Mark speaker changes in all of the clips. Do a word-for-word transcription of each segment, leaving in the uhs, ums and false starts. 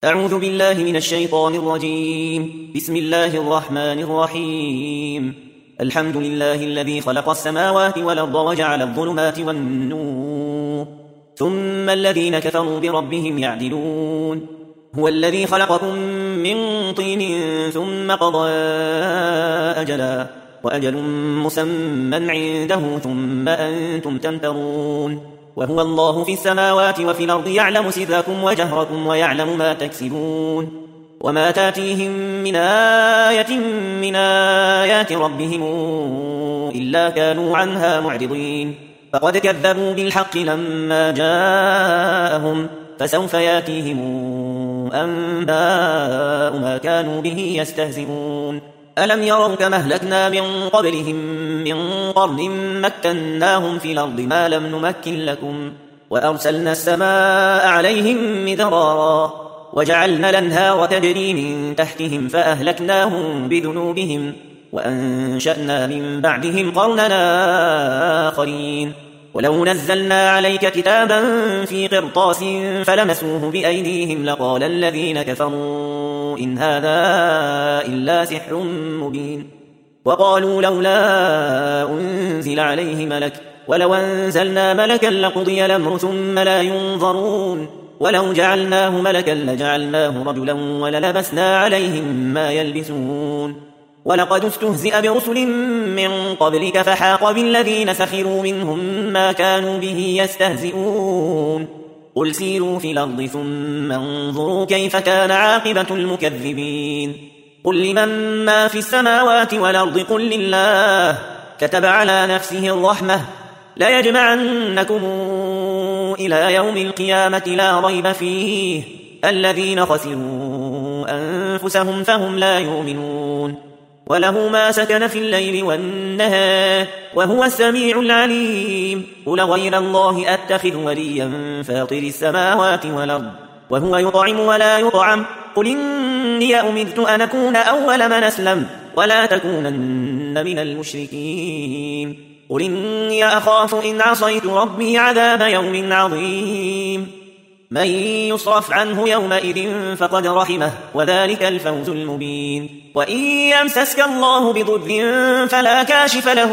Speaker 1: أعوذ بالله من الشيطان الرجيم. بسم الله الرحمن الرحيم. الحمد لله الذي خلق السماوات والأرض وجعل الظلمات والنور ثم الذين كفروا بربهم يعدلون. هو الذي خلقكم من طين ثم قضى أجلا وأجل مسمى عنده ثم أنتم تمترون. وهو الله في السماوات وفي الأرض يعلم سركم وجهركم ويعلم ما تكسبون. وما تاتيهم من آية من آيات ربهم إلا كانوا عنها معرضين. فقد كذبوا بالحق لما جاءهم فسوف ياتيهم أنباء ما كانوا به يستهزئون. ألم يروا كما أهلكنا من قبلهم من قرن مكناهم في الأرض ما لم نمكن لكم وأرسلنا السماء عليهم مدرارا وجعلنا الأنهار تجري من تحتهم فأهلكناهم بذنوبهم وأنشأنا من بعدهم قرننا آخرين. ولو نزلنا عليك كتابا في قرطاس فلمسوه بأيديهم لقال الذين كفروا إن هذا إلا سحر مبين. وقالوا لولا أنزل عليه ملك ولو أنزلنا ملكا لقضي الأمر ثم لا ينظرون. ولو جعلناه ملكا لجعلناه رجلا وللبسنا عليهم ما يلبسون. ولقد استهزئ برسل من قبلك فحاق بالذين سخروا منهم ما كانوا به يستهزئون. قل سيروا في الأرض ثم انظروا كيف كان عاقبة المكذبين. قل لمن ما في السماوات والأرض قل لله كتب على نفسه الرحمة لا يجمعنكم إلى يوم القيامة لا ريب فيه الذين خسروا أنفسهم فهم لا يؤمنون. وله ما سكن في الليل والنهار وهو السميع العليم. قل غير الله أتخذ وليا فاطر السماوات والأرض وهو يطعم ولا يطعم. قل إني أمرت أن أكون أول من أسلم ولا تكونن من المشركين. قل إني أخاف إن عصيت ربي عذاب يوم عظيم. من يصرف عنه يومئذ فقد رحمه وذلك الفوز المبين. وإن يمسسك الله بضر فلا كاشف له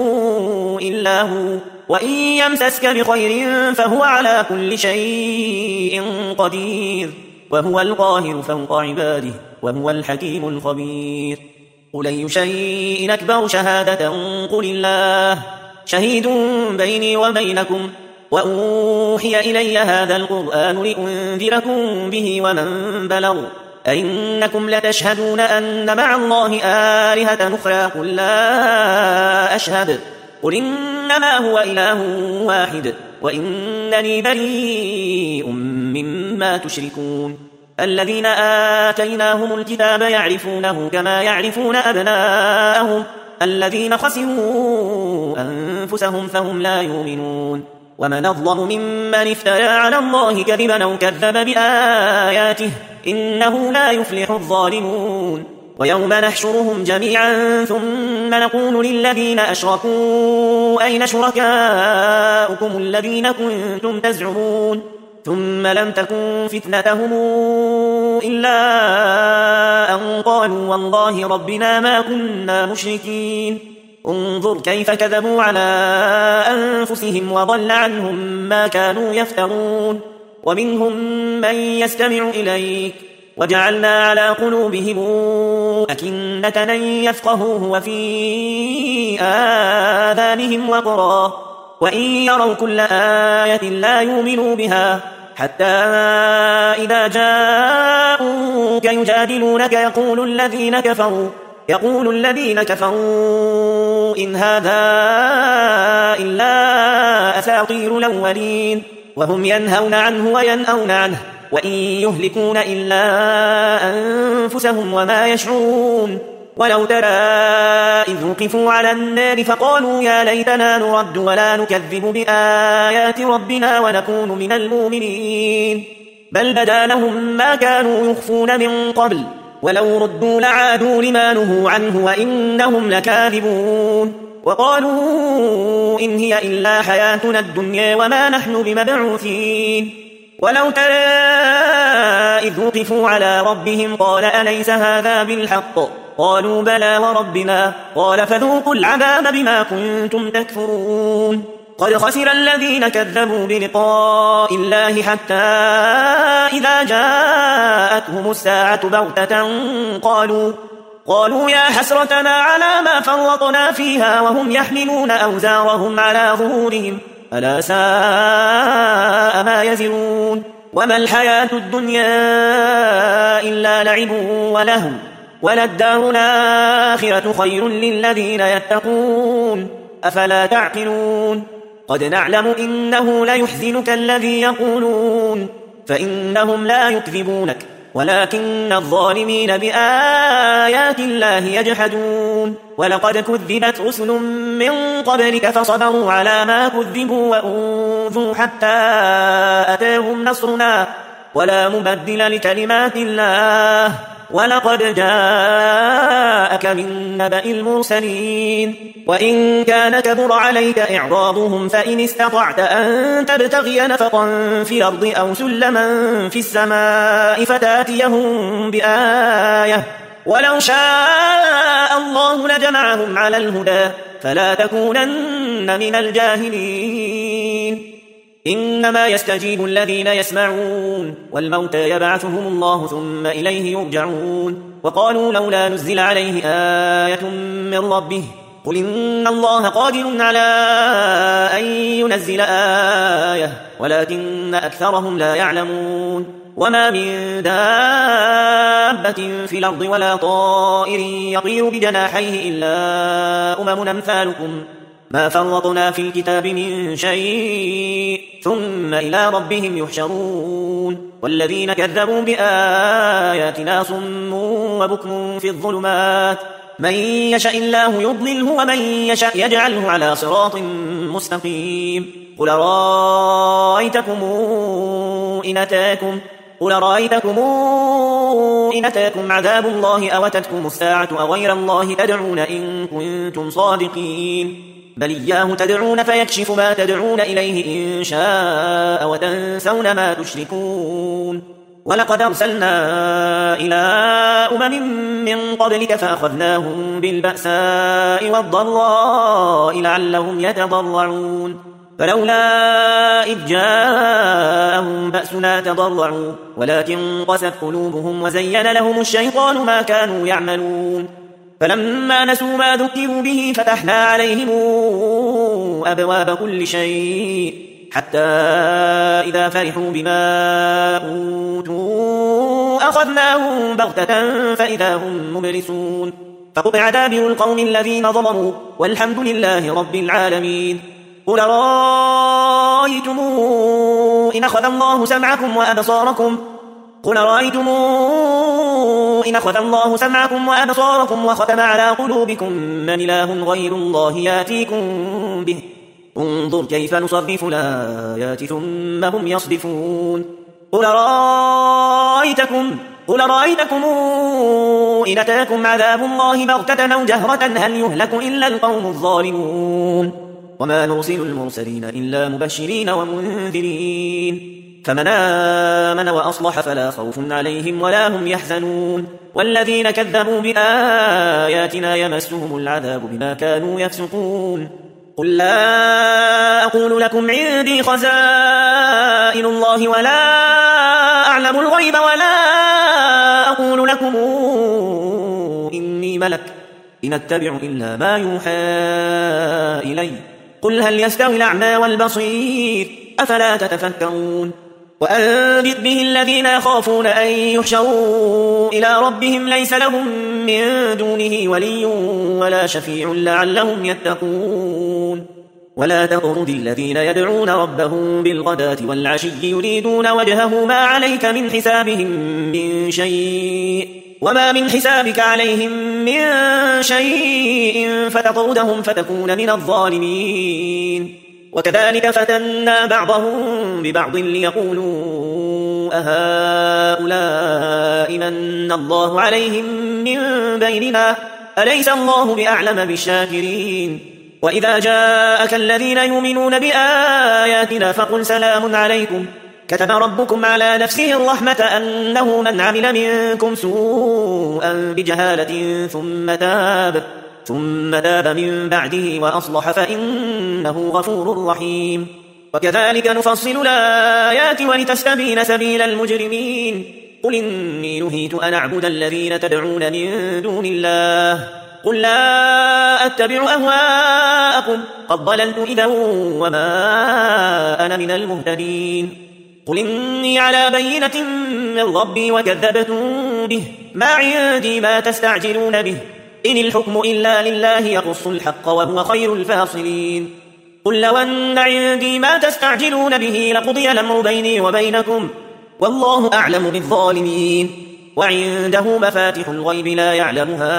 Speaker 1: إلا هو وإن يمسسك بخير فهو على كل شيء قدير. وهو القاهر فوق عباده وهو الحكيم الخبير. قل أي شيء أكبر شهادة قل الله شهيد بيني وبينكم وأوحي إلي هذا القرآن لأنذركم به ومن بلغ أئنكم لتشهدون أن مع الله آلهة أخرى قل لا أشهد قل إنما هو إله واحد وإنني بريء مما تشركون. الذين آتيناهم الكتاب يعرفونه كما يعرفون أبناءهم الذين خسروا أنفسهم فهم لا يؤمنون. ومن أظلم ممن افترى على الله كذبا أو كذب بآياته إنه لا يفلح الظالمون. ويوم نحشرهم جميعا ثم نقول للذين أشركوا أين شركاؤكم الذين كنتم تزعمون ثم لم تكن فتنتهم إلا أن قالوا والله ربنا ما كنا مشركين. انظر كيف كذبوا على أنفسهم وضل عنهم ما كانوا يفترون. ومنهم من يستمع إليك وجعلنا على قلوبهم أكنة أن يفقهوه وفي آذانهم وقرا وإن يروا كل آية لا يؤمنوا بها حتى إذا جاءوك يجادلونك يقول الذين كفروا يقول الذين كفروا إن هذا إلا أساطير الأولين. وهم ينهون عنه وينأون عنه وإن يهلكون إلا أنفسهم وما يشعرون. ولو ترى إذ وقفوا على النار فقالوا يا ليتنا نرد ولا نكذب بآيات ربنا ونكون من المؤمنين بل بدا لهم ما كانوا يخفون من قبل ولو ردوا لعادوا لما نهوا عنه وإنهم لكاذبون. وقالوا إن هي إلا حياتنا الدنيا وما نحن بمبعوثين ولو ترى إذ وقفوا على ربهم قال أليس هذا بالحق قالوا بلى وربنا قال فذوقوا العذاب بما كنتم تكفرون قد خسر الذين كذبوا بلقاء الله حتى إذا جاءتهم الساعة بغتة قالوا قالوا يا حسرتنا على ما فرطنا فيها وهم يحملون أوزارهم على ظهورهم ألا ساء ما يزرون وما الحياة الدنيا إلا لعب ولهو وللدار الآخرة خير للذين يتقون أفلا تعقلون قد نعلم إنه ليحزنك الذي يقولون فإنهم لا يكذبونك ولكن الظالمين بآيات الله يجحدون ولقد كذبت رسل من قبلك فصبروا على ما كذبوا وأوذوا حتى أتاهم نصرنا ولا مبدل لكلمات الله ولقد جاءك من نبأ المرسلين وإن كان كبر عليك إعراضهم فإن استطعت أن تبتغي نفقا في الأرض أو سلما في السماء فتاتيهم بآية ولو شاء الله لجمعهم على الهدى فلا تكونن من الجاهلين إنما يستجيب الذين يسمعون والموتى يبعثهم الله ثم إليه يرجعون وقالوا لولا نزل عليه آية من ربه قل إن الله قادر على أن ينزل آية ولكن أكثرهم لا يعلمون وما من دابة في الأرض ولا طائر يطير بجناحيه إلا أمم أمثالكم ما فرطنا في الكتاب من شيء ثم إلى ربهم يحشرون والذين كذبوا بآياتنا صم وبكم في الظلمات من يشاء الله يضلله ومن يشاء يجعله على صراط مستقيم قل رأيتكم إن أتاكم قل رأيتكم إن أتاكم عذاب الله أو أتتكم الساعة أغير الله تدعون إن كنتم صادقين بل إياه تدعون فيكشف ما تدعون إليه إن شاء وتنسون ما تشركون ولقد أرسلنا إلى أمم من قبلك فأخذناهم بالبأساء والضراء لعلهم يتضرعون فلولا إذ جاءهم بأسنا تضرعوا ولكن قست قلوبهم وزين لهم الشيطان ما كانوا يعملون فلما نسوا ما ذكروا به فتحنا عليهم أبواب كل شيء حتى إذا فرحوا بما أوتوا أخذناهم بغتة فإذا هم مبلسون فقطع دابر القوم الذين ظلموا والحمد لله رب العالمين قل رأيتم إن أخذ الله سمعكم وأبصاركم قل رأيتم إن أخذ الله سمعكم وأبصاركم وختم على قلوبكم من إله غير الله ياتيكم به انظر كيف نصرف الآيات ثم هم يصدفون قل رأيتكم قل رأيتكم إن أتاكم عذاب الله بغتة أو جهرة هل يهلك إلا القوم الظالمون وما نرسل المرسلين إلا مبشرين ومنذرين فمن آمن وأصلح فلا خوف عليهم ولا هم يحزنون والذين كذبوا بآياتنا يمسهم العذاب بما كانوا يفسقون قل لا أقول لكم عندي خزائن الله ولا أعلم الغيب ولا أقول لكم إني ملك إن أتبع إلا ما يوحى إلي قل هل يستوي الأعمى والبصير أفلا تتفكرون وأنذر به الذين يخافون أن يحشروا إلى ربهم ليس لهم من دونه ولي ولا شفيع لعلهم يتقون ولا تطرد الذين يدعون ربهم بالغداة والعشي يريدون وجهه ما عليك من حسابهم من شيء وما من حسابك عليهم من شيء فتطردهم فتكون من الظالمين وكذلك فتنا بعضهم ببعض ليقولوا أهؤلاء من الله عليهم من بيننا أليس الله بأعلم بالشاكرين وإذا جاءك الذين يؤمنون بآياتنا فقل سلام عليكم كتب ربكم على نفسه الرحمة أنه من عمل منكم سوءا بجهالة ثم تاب ثم تاب من بعده وأصلح فإنه غفور رحيم. وكذلك نفصل الآيات ولتستبين سبيل المجرمين. قل إني نهيت أن أعبد الذين تدعون من دون الله قل لا أتبع أهواءكم قد ضللت إذا وما أنا من المهتدين. قل إني على بينة من ربي وكذبتم به ما عندي ما تستعجلون به إن الحكم إلا لله يقص الحق وهو خير الفاصلين. قل لو أن عندي ما تستعجلون به لقضي الأمر بيني وبينكم والله أعلم بالظالمين. وعنده مفاتح الغيب لا يعلمها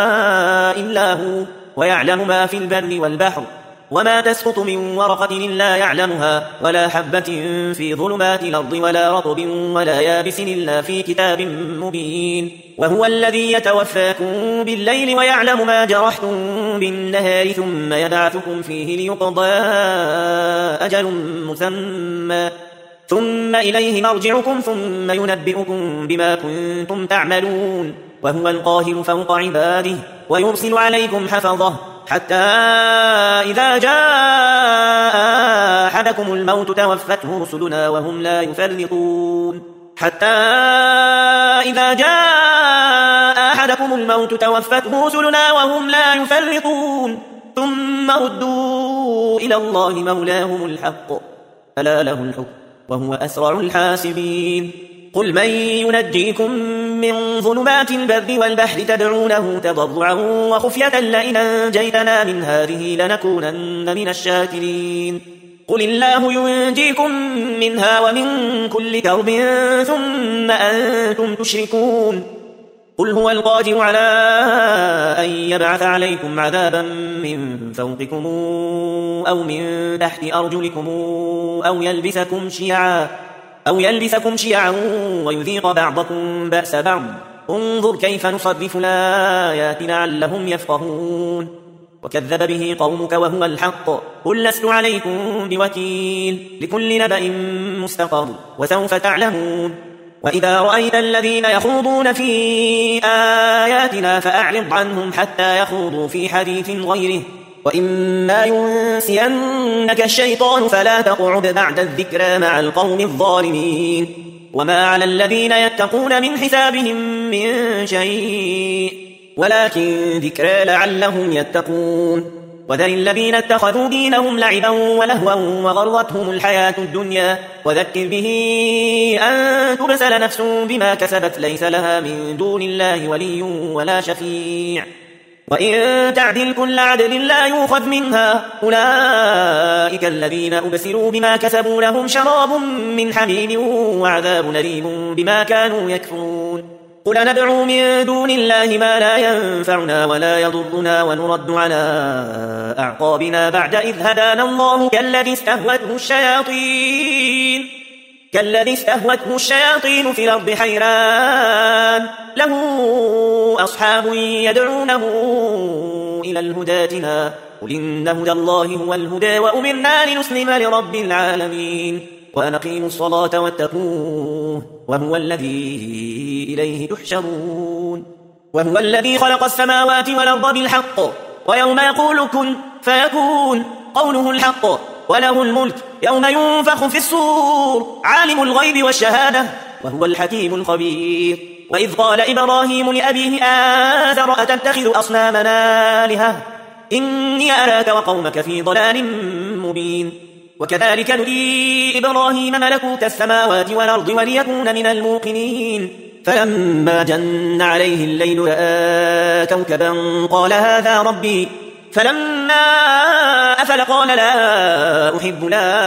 Speaker 1: إلا هو ويعلم ما في البر والبحر وما تسقط من ورقة إلا يعلمها ولا حبة في ظلمات الأرض ولا رطب ولا يابس إلا في كتاب مبين. وهو الذي يتوفاكم بالليل ويعلم ما جرحتم بالنهار ثم يبعثكم فيه ليقضى أجل مسمى ثم إليه مرجعكم ثم ينبئكم بما كنتم تعملون. وهو القاهر فوق عباده ويرسل عليكم حفظه حتى إذا جاء أحدكم الموت توفته رسلنا وهم لا يفرطون حتى إذا جاء أحدكم الموت توفته رسلنا وهم لا يفرطون ثم ردوا إلى الله مولاهم الحق ألا له الحكم وهو أسرع الحاسبين. قل من ينجيكم من ظلمات البر والبحر تدعونه تضرعا وخفية لئن أنجيتنا من هذه لنكونن من الشاكرين. قل الله ينجيكم منها ومن كل كرب ثم أنتم تشركون. قل هو القادر على أن يبعث عليكم عذابا من فوقكم أو من تحت أرجلكم أو يلبسكم شيعا أو يلبسكم شيعا ويذيق بعضكم بأس بعض انظر كيف نصرف الآيات لعلهم يفقهون. وكذب به قومك وهو الحق قل لست عليكم بوكيل لكل نبأ مستقر وسوف تعلمون. وإذا رأيت الذين يخوضون في آياتنا فأعرض عنهم حتى يخوضوا في حديث غيره وإما ينسينك الشيطان فلا تقعد بعد الذكرى مع القوم الظالمين. وما على الذين يتقون من حسابهم من شيء ولكن ذكرى لعلهم يتقون. وذر الذين اتخذوا دينهم لعبا ولهوا وغرتهم الحياة الدنيا وذكر به أن تبسل نفس بما كسبت ليس لها من دون الله ولي ولا شفيع وإن تعدل كل عدل لا يؤخذ منها أولئك الذين أبسلوا بما كسبوا لهم شراب من حميم وعذاب أليم بما كانوا يكفرون. قل ندعو من دون الله ما لا ينفعنا ولا يضرنا ونرد على أعقابنا بعد إذ هدانا الله كالذي استهوته الشياطين كالذي استهوته الشياطين في الأرض حيران له أصحاب يدعونه إلى الهداتنا قل إن هدى الله هو الهدى وأمرنا لنسلم لرب العالمين وأقيموا الصلاة واتقوه وهو الذي إليه تحشرون. وهو الذي خلق السماوات والأرض بالحق ويوم يقول كن فيكون قوله الحق وله الملك يوم ينفخ في الصور عالم الغيب والشهادة وهو الحكيم الخبير. وإذ قال إبراهيم لأبيه آزر أتتخذ أصنامنا آلهة إني أراك وقومك في ضلال مبين. وكذلك نري إبراهيم ملكوت السماوات والأرض وليكون من الموقنين فلما جن عليه الليل رأى كوكبا قال هذا ربي فلما أفل قال لا أحب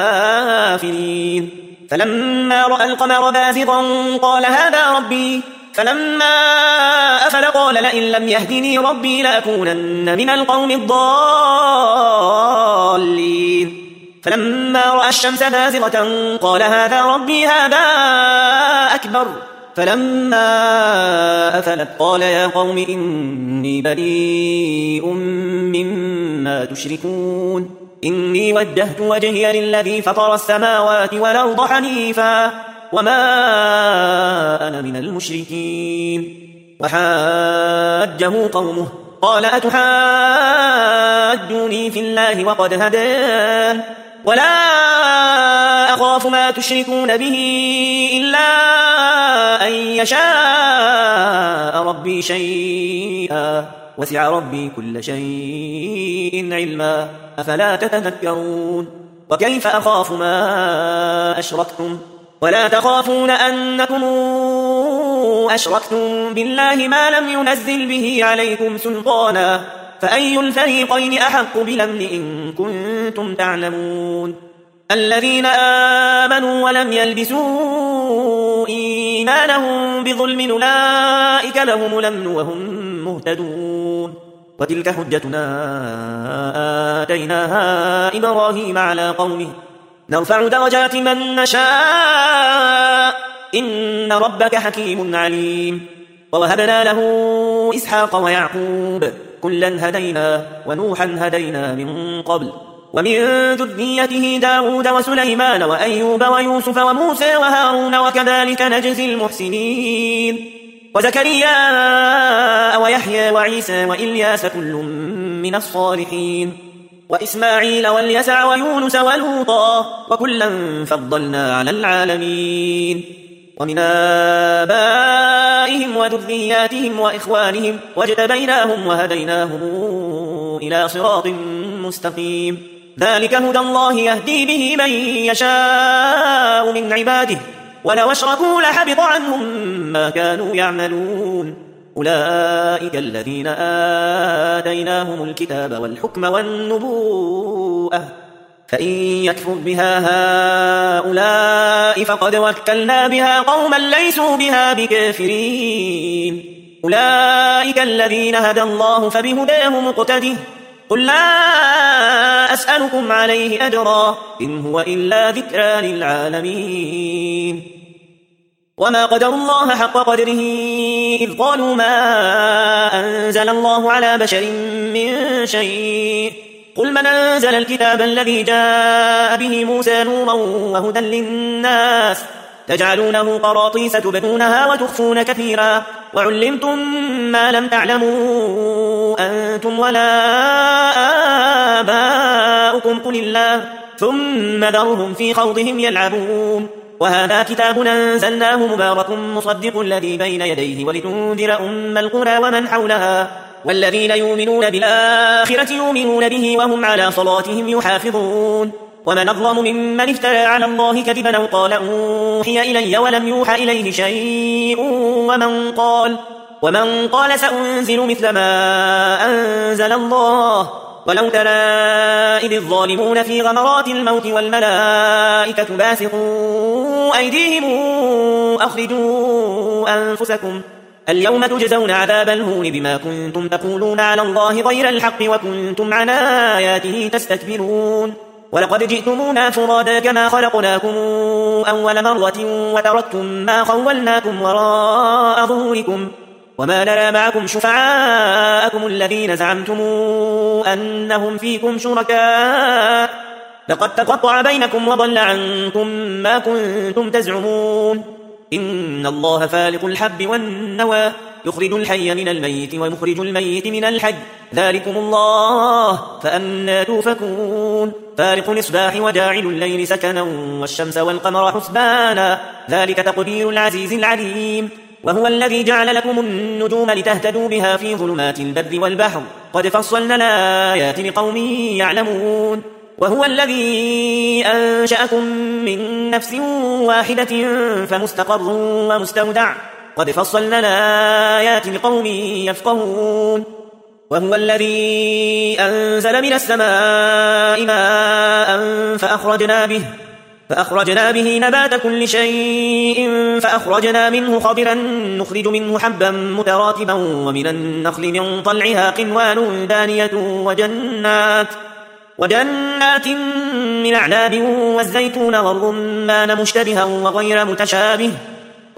Speaker 1: الآفلين فلما رأى القمر بازغا قال هذا ربي فلما أفل قال لئن لم يهدني ربي لأكونن من القوم الضالين فلما رأى الشمس بازغة قال هذا ربي هذا أكبر فلما أفلت قال يا قوم إني بريء مما تشركون إني وجهت وجهي للذي فطر السماوات والأرض حنيفا وما أنا من المشركين. وحاجه قومه قال أتحاجوني في الله وقد هدان ولا أخاف ما تشركون به إلا أن يشاء ربي شيئا وسع ربي كل شيء علما أفلا تتذكرون. وكيف أخاف ما أشركتم ولا تخافون أنكم أشركتم بالله ما لم ينزل به عليكم سلطانا فأي الفريقين أحق بالأمن إن كنتم تعلمون. الذين آمنوا ولم يلبسوا إيمانهم بظلم أولئك لهم الأمن وهم مهتدون. وتلك حجتنا آتيناها إبراهيم على قومه نرفع درجات من نشاء إن ربك حكيم عليم. ووهبنا له إسحاق ويعقوب كلا هدينا ونوحا هدينا من قبل ومن ذريته داود وسليمان وأيوب ويوسف وموسى وهارون وكذلك نجزي المحسنين. وزكريا ويحيى وعيسى وإلياس كل من الصالحين وإسماعيل واليسع ويونس ولوطا وكلا فضلنا على العالمين. ومن آبائهم وذرياتهم وإخوانهم واجتبيناهم وهديناهم إلى صراط مستقيم. ذلك هدى الله يهدي به من يشاء من عباده ولو أشركوا لحبط عنهم ما كانوا يعملون. أولئك الذين آتيناهم الكتاب والحكم والنبوءة فإن يكفر بها هؤلاء فقد وكلنا بها قوما ليسوا بها بكافرين. أولئك الذين هدى الله فبهداه مقتده قل لا أسألكم عليه أجرا إن هو إلا ذكرى للعالمين. وما قدر الله حق قدره إذ قالوا ما أنزل الله على بشر من شيء قل من أنزل الكتاب الذي جاء به موسى نورا وهدى للناس تجعلونه قراطيس تبدونها وتخفون كثيرا وعلمتم ما لم تعلموا أنتم ولا آباؤكم قل الله ثم ذرهم في خوضهم يلعبون. وهذا كتاب أنزلناه مبارك مصدق الذي بين يديه ولتنذر أم القرى ومن حولها والذين يؤمنون بالآخرة يؤمنون به وهم على صلاتهم يحافظون. ومن أظلم ممن افترى على الله كذبا أو قال أوحي إلي ولم يوحى إليه شيء ومن قال ومن قال سأنزل مثل ما أنزل الله ولو ترى إذ الظالمون في غمرات الموت والملائكة باسطوا أيديهم أخرجوا أنفسكم اليوم تجزون عذاب الهون بما كنتم تقولون على الله غير الحق وكنتم عن آياته تستكبرون. ولقد جئتمونا فرادا كما خلقناكم أول مرة وتركتم ما خولناكم وراء ظهوركم وما نرى معكم شفعاءكم الذين زعمتم أنهم فيكم شركاء لقد تقطع بينكم وضل عنكم ما كنتم تزعمون. إن الله فالق الحب والنوى يخرج الحي من الميت ويخرج الميت من الحي ذلكم الله فأنى توفكون. فالق الإصباح وجاعل الليل سكنا والشمس والقمر حسبانا ذلك تقدير العزيز العليم. وهو الذي جعل لكم النجوم لتهتدوا بها في ظلمات البر والبحر قد فصلنا الآيات لقوم يعلمون. وهو الذي أنشأكم من نفس واحدة فمستقر ومستودع قد فصلنا الآيات لقوم يفقهون. وهو الذي أنزل من السماء ماء فأخرجنا به فأخرجنا به نبات كل شيء فأخرجنا منه خضرا نخرج منه حبا متراكبا ومن النخل من طلعها قنوان دانية وجنات وجنات من أعناب والزيتون والرمان مشتبها وغير متشابه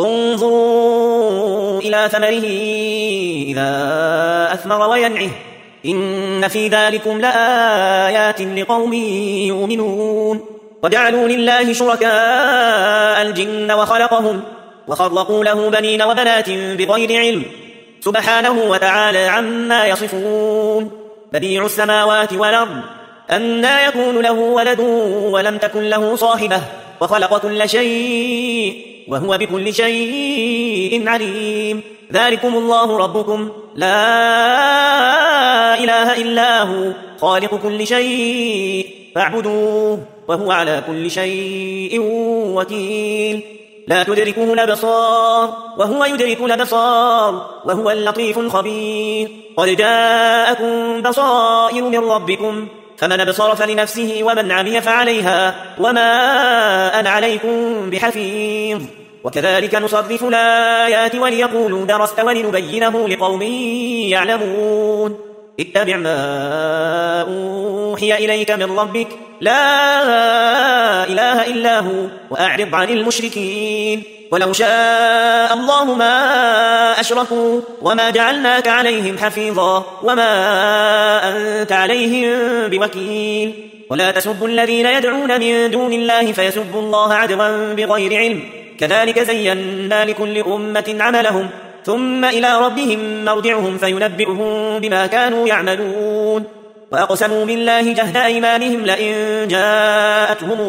Speaker 1: انظروا إلى ثمره إذا أثمر وينعه إن في ذلكم لآيات لقوم يؤمنون وجعلوا لله شركاء الجن وخلقهم وخلقوا له بنين وبنات بغير علم سبحانه وتعالى عما يصفون بديع السماوات والأرض أنى يكون له ولد ولم تكن له صاحبة وخلق كل شيء وهو بكل شيء عليم ذلكم الله ربكم لا إله إلا هو خالق كل شيء فاعبدوه وهو على كل شيء وكيل لا تدركه الأبصار وهو يدرك الأبصار وهو اللطيف الخبير قد جاءكم بصائر من ربكم فمن أبصر فلنفسه ومن عمي فعليها وما أنا عليكم بحفيظ وكذلك نصرف الآيات وليقولوا درست ولنبينه لقوم يعلمون اتبع ما أوحي إليك من ربك لا إله إلا هو وأعرض عن المشركين ولو شاء الله ما أشركوا وما جعلناك عليهم حفيظا وما أنت عليهم بوكيل ولا تسبوا الذين يدعون من دون الله فيسبوا الله عدوا بغير علم كذلك زينا لكل أمة عملهم ثم إلى ربهم مرجعهم فينبئهم بما كانوا يعملون وأقسموا بالله جهد أيمانهم لئن جاءتهم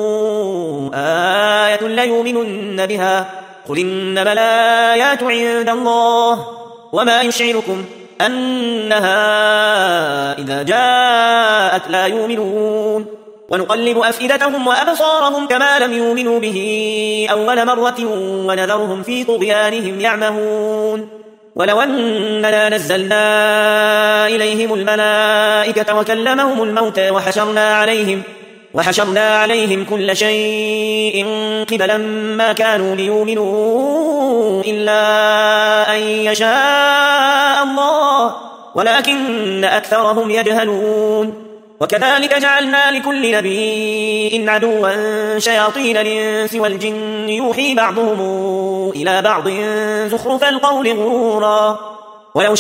Speaker 1: آية ليؤمنن بها قل إنما الآيات عند الله وما يشعركم أنها إذا جاءت لا يؤمنون ونقلب أفئدتهم وأبصارهم كما لم يؤمنوا به أول مرة ونذرهم في طغيانهم يعمهون ولو أننا نزلنا إليهم الملائكة وكلمهم الموتى وحشرنا عليهم وحشرنا عليهم كل شيء قبلا ما كانوا ليؤمنوا إلا أن يشاء الله ولكن أكثرهم يجهلون وكذلك جعلنا لكل نبي عدوا شياطين الإنس والجن يوحي بعضهم إلى بعض زخرف القول غرورا ولو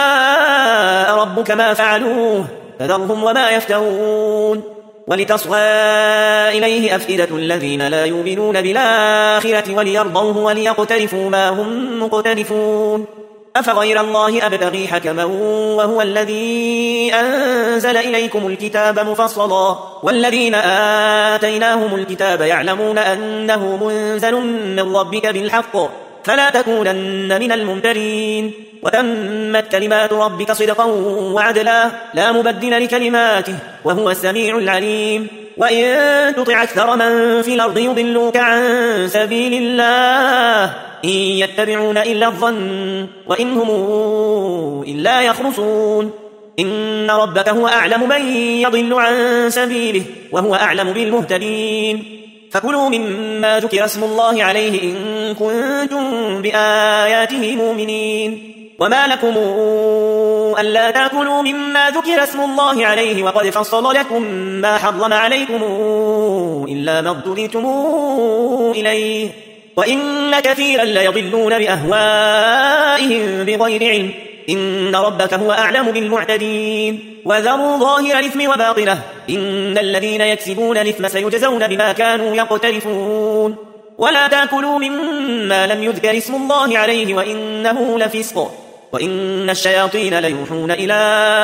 Speaker 1: شاء ربك ما فعلوه فذرهم وما يفترون ولتصغى إليه أفئدة الذين لا يؤمنون بالآخرة وليرضوه وليقترفوا ما هم مقترفون أفغير الله أبتغي حكما وهو الذي أنزل إليكم الكتاب مفصلا والذين آتيناهم الكتاب يعلمون أنه منزل من ربك بالحق فلا تكونن من الممترين وتمت كلمات ربك صدقا وعدلا لا مبدل لكلماته وهو السميع العليم وإن تطع أكثر من في الأرض يضلوك عن سبيل الله إن يتبعون إلا الظن وإن هم إلا يخرصون إن ربك هو أعلم من يضل عن سبيله وهو أعلم بالمهتدين فكلوا مما ذكر اسم الله عليه إن كنتم بآياته مؤمنين وما لكم ألا تأكلوا مما ذكر اسم الله عليه وقد فصل لكم ما حرم عليكم إلا ما اضطررتم إليه وإن كثيرا ليضلون بأهوائهم بغير علم إن ربك هو أعلم بالمعتدين وذروا ظاهر الإثم وباطنه إن الذين يكسبون الإثم سيجزون بما كانوا يقترفون ولا تأكلوا مما لم يذكر اسم الله عليه وإنه لفسق وإن الشياطين ليوحون إلى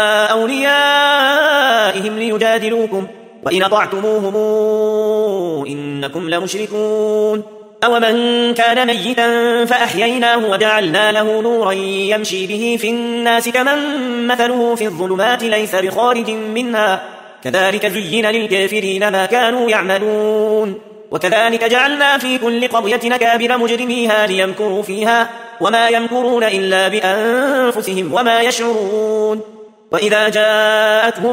Speaker 1: أوليائهم ليجادلوكم وإن أطعتموهم إنكم لمشركون أومن كان ميتا فأحييناه وجعلنا له نورا يمشي به في الناس كمن مثله في الظلمات ليس بخارج منها كذلك زين للكافرين ما كانوا يعملون وكذلك جعلنا في كل قرية أكابر مجرميها ليمكروا فيها وما يمكرون إلا بأنفسهم وما يشعرون وإذا جاءتهم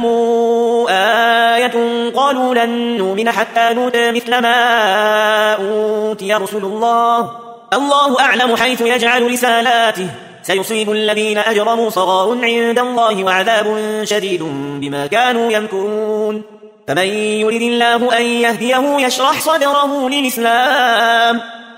Speaker 1: آية قالوا لن نؤمن حتى نؤتى مثل ما أوتي رسل الله الله أعلم حيث يجعل رسالاته سيصيب الذين أجرموا صغار عند الله وعذاب شديد بما كانوا يمكرون فمن يرد الله أن يهديه يشرح صدره للإسلام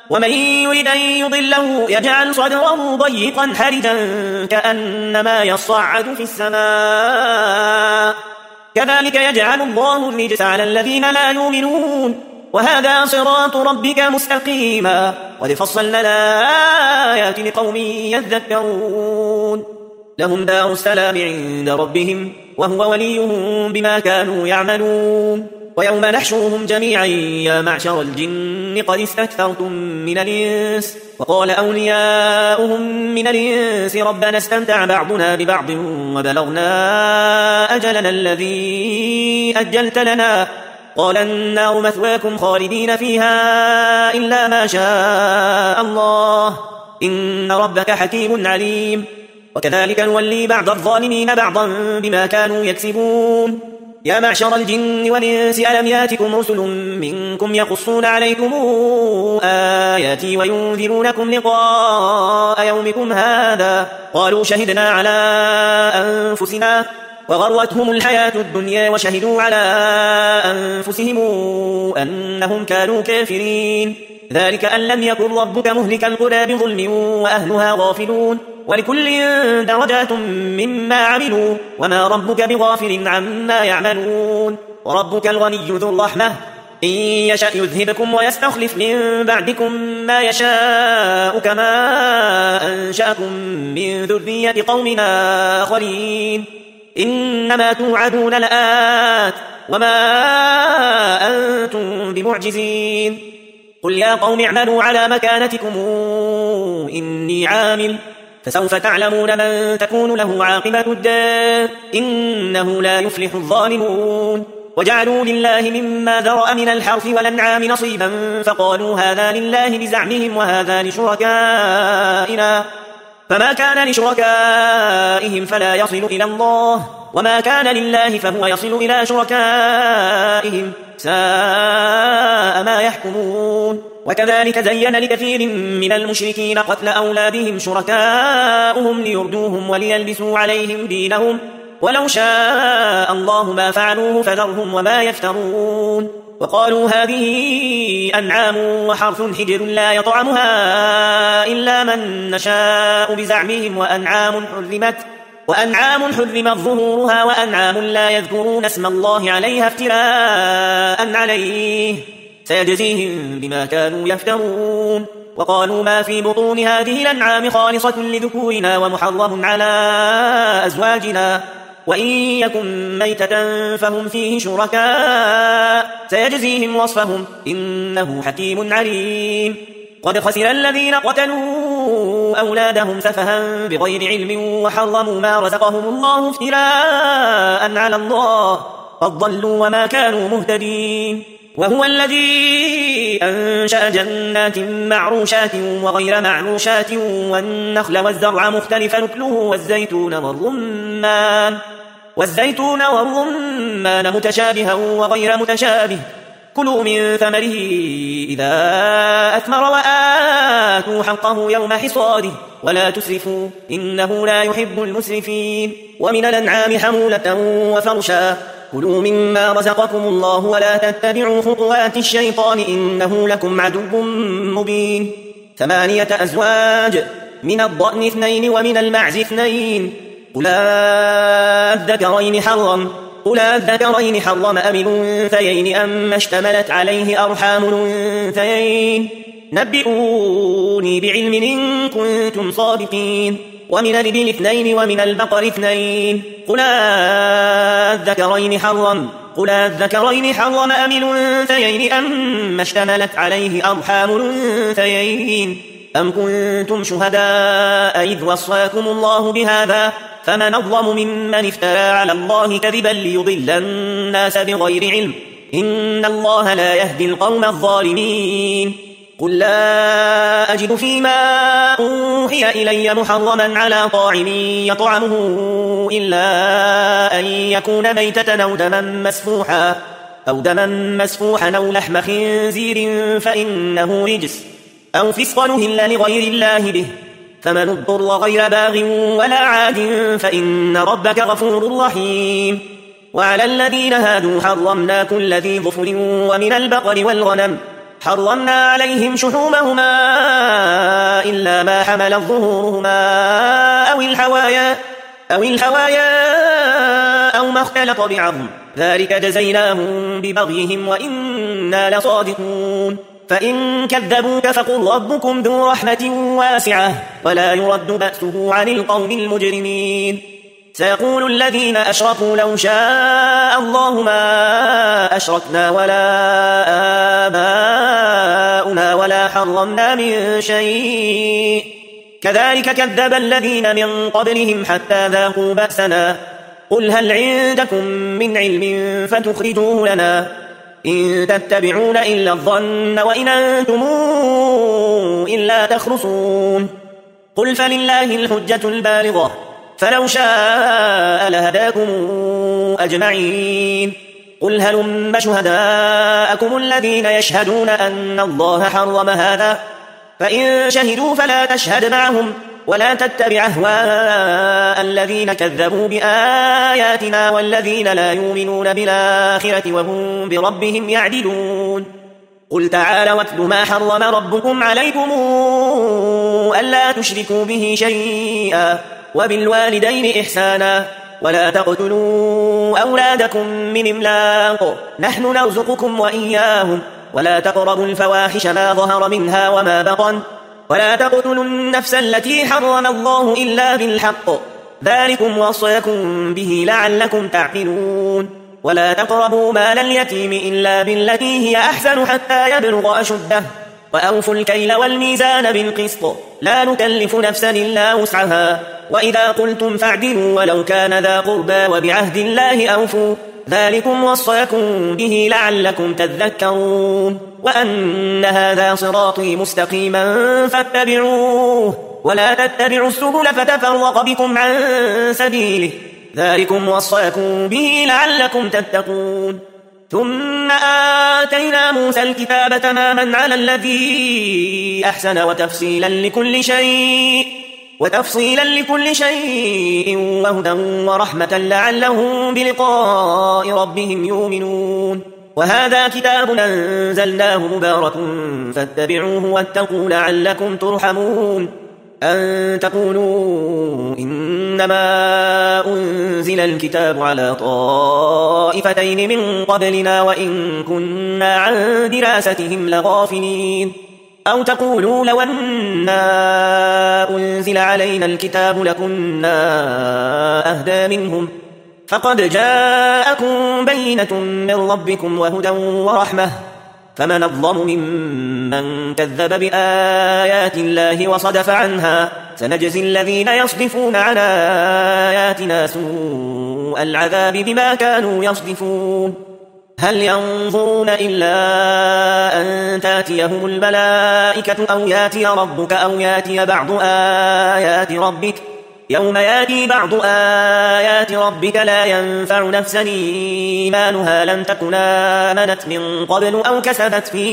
Speaker 1: ومن يريد أن يضله يجعل صدره ضيقا حرجا كأنما يصعد في السماء كذلك يجعل الله الرجس على الذين لا يؤمنون وهذا صراط ربك مستقيما قد فصلنا الآيات لقوم يذكرون لهم دار السلام عند ربهم وهو وليهم بما كانوا يعملون ويوم نحشرهم جميعا يا معشر الجن قد استكثرتم من الإنس وقال أولياؤهم من الإنس ربنا استمتع بعضنا ببعض وبلغنا أجلنا الذي أجلت لنا قال النار مثواكم خالدين فيها إلا ما شاء الله إن ربك حكيم عليم وكذلك نولي بعض الظالمين بعضا بما كانوا يكسبون يا معشر الجن والإنس ألم ياتكم رسل منكم يقصون عليكم آياتي وينذرونكم لقاء يومكم هذا قالوا شهدنا على أنفسنا وغرتهم الحياة الدنيا وشهدوا على أنفسهم أنهم كانوا كافرين ذلك أن لم يكن ربك مهلك القرى بظلم وأهلها غافلون ولكل درجات مما عملوا وما ربك بغافل عما يعملون وربك الغني ذو الرحمة إن يشأ يذهبكم ويستخلف من بعدكم ما يشاء كما أنشأكم من ذرية قوم آخرين إنما توعدون لآت وما أنتم بمعجزين قل يا قوم اعملوا على مكانتكم إني عامل فسوف تعلمون من تكون له عاقبة الدار إنه لا يفلح الظالمون وجعلوا لله مما ذرأ من الحرث والأنعام نصيبا فقالوا هذا لله بزعمهم وهذا لشركائنا فما كان لشركائهم فلا يصل إلى الله وما كان لله فهو يصل إلى شركائهم ساء ما يحكمون وكذلك زين لكثير من المشركين قتل أولادهم شركاؤهم ليردوهم وليلبسوا عليهم دينهم ولو شاء الله ما فعلوه فذرهم وما يفترون وقالوا هذه أنعام وحرث حجر لا يطعمها إلا من نشاء بزعمهم وأنعام حرمت وأنعام حرمت ظهورها وأنعام لا يذكرون اسم الله عليها افتراء عليه سيجزيهم بما كانوا يفترون وقالوا ما في بطون هذه الأنعام خالصة لذكورنا ومحرم على أزواجنا وإن يكن ميتة فهم فيه شركاء سيجزيهم وصفهم إنه حكيم عليم قد خسر الذين قتلوا أولادهم سفها بغير علم وحرموا ما رزقهم الله افتراء على الله قد ضلوا وما كانوا مهتدين وهو الذي أنشأ جنات معروشات وغير معروشات والنخل والزرع مختلف نكله والزيتون والرمان والزيتون والرمان متشابها وغير متشابه كلوا من ثمره إذا أثمر وآتوا حقه يوم حصاده ولا تسرفوا إنه لا يحب المسرفين ومن الأنعام حمولة وفرشا كلوا مما رزقكم الله ولا تتبعوا خطوات الشيطان إنه لكم عدو مبين ثمانية أزواج من الضأن اثنين ومن المعز اثنين قل الذكرين حرم قل الذكرين حرم أم الأنثيين أم اشتملت عليه أرحام الأنثيين نبئوني بعلم إن كنتم صادقين ومن الإبل اثنين ومن البقر اثنين قل الذكرين حرم قل الذكرين حرم أم الأنثيين أم اشتملت عليه أرحام الأنثيين أم كنتم شهداء إذ وصاكم الله بهذا فمن أظلم ممن افترى على الله كذبا ليضل الناس بغير علم إن الله لا يهدي القوم الظالمين قل لا أجد فيما أوحي إلي محرما على طاعم يطعمه إلا أن يكون ميتة أو دما مسفوحا أو دما مسفوحا أو لحم خنزير فإنه رجس أو فسقا أهل لغير الله به فمن اضطر غير باغ ولا عاد فإن ربك غفور رحيم وعلى الذين هادوا حرمنا كل ذي ظفر ومن البقر والغنم حرمنا عليهم شحومهما إلا ما حملت ظهورهما أو الحوايا أو الحوايا أو ما اختلط بعظم ذلك جزيناهم ببغيهم وإنا لصادقون فإن كذبوك فقل ربكم ذو رحمة واسعة ولا يرد بأسه عن القوم المجرمين سيقول الذين أشركوا لو شاء الله ما أشركنا ولا آباؤنا ولا حرمنا من شيء كذلك كذب الذين من قبلهم حتى ذاقوا بأسنا قل هل عندكم من علم فتخرجوه لنا إن تتبعون إلا الظن وإن أنتم إلا تخرصون قل فلله الحجة البالغة فلو شاء لهداكم أجمعين قل هلم شهداءكم الذين يشهدون أن الله حرم هذا فإن شهدوا فلا تشهد معهم ولا تتبع أهواء الذين كذبوا بآياتنا والذين لا يؤمنون بالآخرة وهم بربهم يعدلون قل تعالوا واتلوا ما حرم ربكم عليكم ألا تشركوا به شيئا وبالوالدين إحسانا ولا تقتلوا أولادكم من إملاق نحن نرزقكم وإياهم ولا تقربوا الفواحش ما ظهر منها وما بطن ولا تقتلوا النفس التي حرم الله إلا بالحق ذلكم وصيكم به لعلكم تعقلون ولا تقربوا مال اليتيم إلا بالتي هي أحسن حتى يبلغ أشده وأوفوا الكيل والميزان بالقسط لا نكلف نفسا إلا وسعها وإذا قلتم فاعدلوا ولو كان ذا قربى وبعهد الله أوفوا ذلكم وصيكم به لعلكم تذكرون وأن هذا صراطي مستقيما فاتبعوه ولا تتبعوا السبل فتفرق بكم عن سبيله ذلكم وصيكم به لعلكم تتقون ثم آتينا موسى الكتاب تماما على الذي أحسن وتفصيلا لكل شيء وتفصيلا لكل شيء وهدى ورحمة لعلهم بلقاء ربهم يؤمنون وهذا كتاب أنزلناه مبارك فاتبعوه واتقوا لعلكم ترحمون أن تقولوا إنما أنزل الكتاب على طائفتين من قبلنا وإن كنا عن دراستهم لغافلين أو تقولوا لو أننا أنزل علينا الكتاب لكنا أهدى منهم فقد جاءكم بينة من ربكم وهدى ورحمة فمن أظلم ممن كذب بآيات الله وصدف عنها سنجزي الذين يصدفون عن آياتنا سوء العذاب بما كانوا يصدفون هل ينظرون إلا أن تاتيهم الملائكة أو ياتي ربك أو ياتي بعض آيات ربك يوم ياتي بعض آيات ربك لا ينفع نفسا إيمانها لم تكن آمنت من قبل أو كسبت في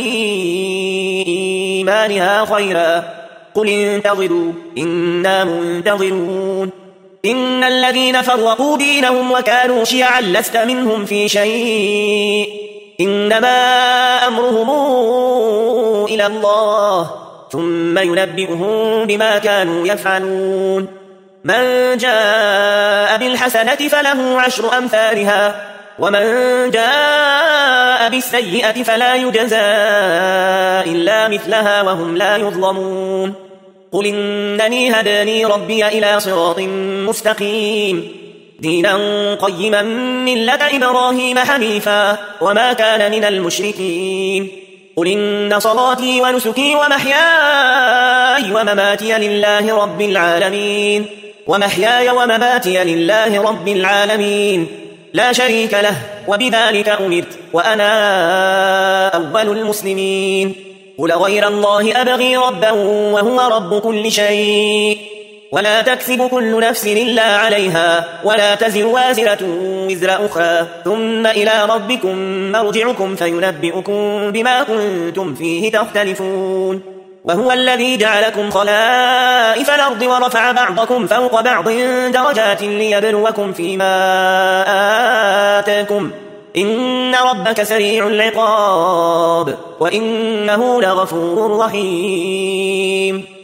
Speaker 1: إيمانها خيرا قل انتظروا إنا منتظرون إن الذين فرقوا دينهم وكانوا شيعا لست منهم في شيء إنما أمرهم إلى الله ثم ينبئهم بما كانوا يفعلون من جاء بالحسنة فله عشر أمثالها ومن جاء بالسيئة فلا يجزى إلا مثلها وهم لا يظلمون قل إنني هداني ربي إلى صراط مستقيم دينا قيما ملة إبراهيم حنيفا وما كان من المشركين قل إن صلاتي ونسكي ومحياي ومماتي لله رب العالمين ومحياي ومماتي لله رب العالمين لا شريك له وبذلك أمرت وأنا أول المسلمين قل غير الله أبغي ربا وهو رب كل شيء ولا تكسب كل نفس إلا عليها ولا تزر وازرة وزر أخرى ثم إلى ربكم مرجعكم فينبئكم بما كنتم فيه تختلفون وهو الذي جعلكم خلائف الأرض ورفع بعضكم فوق بعض درجات ليبلوكم فيما آتاكم إن ربك سريع العقاب وإنه لغفور رحيم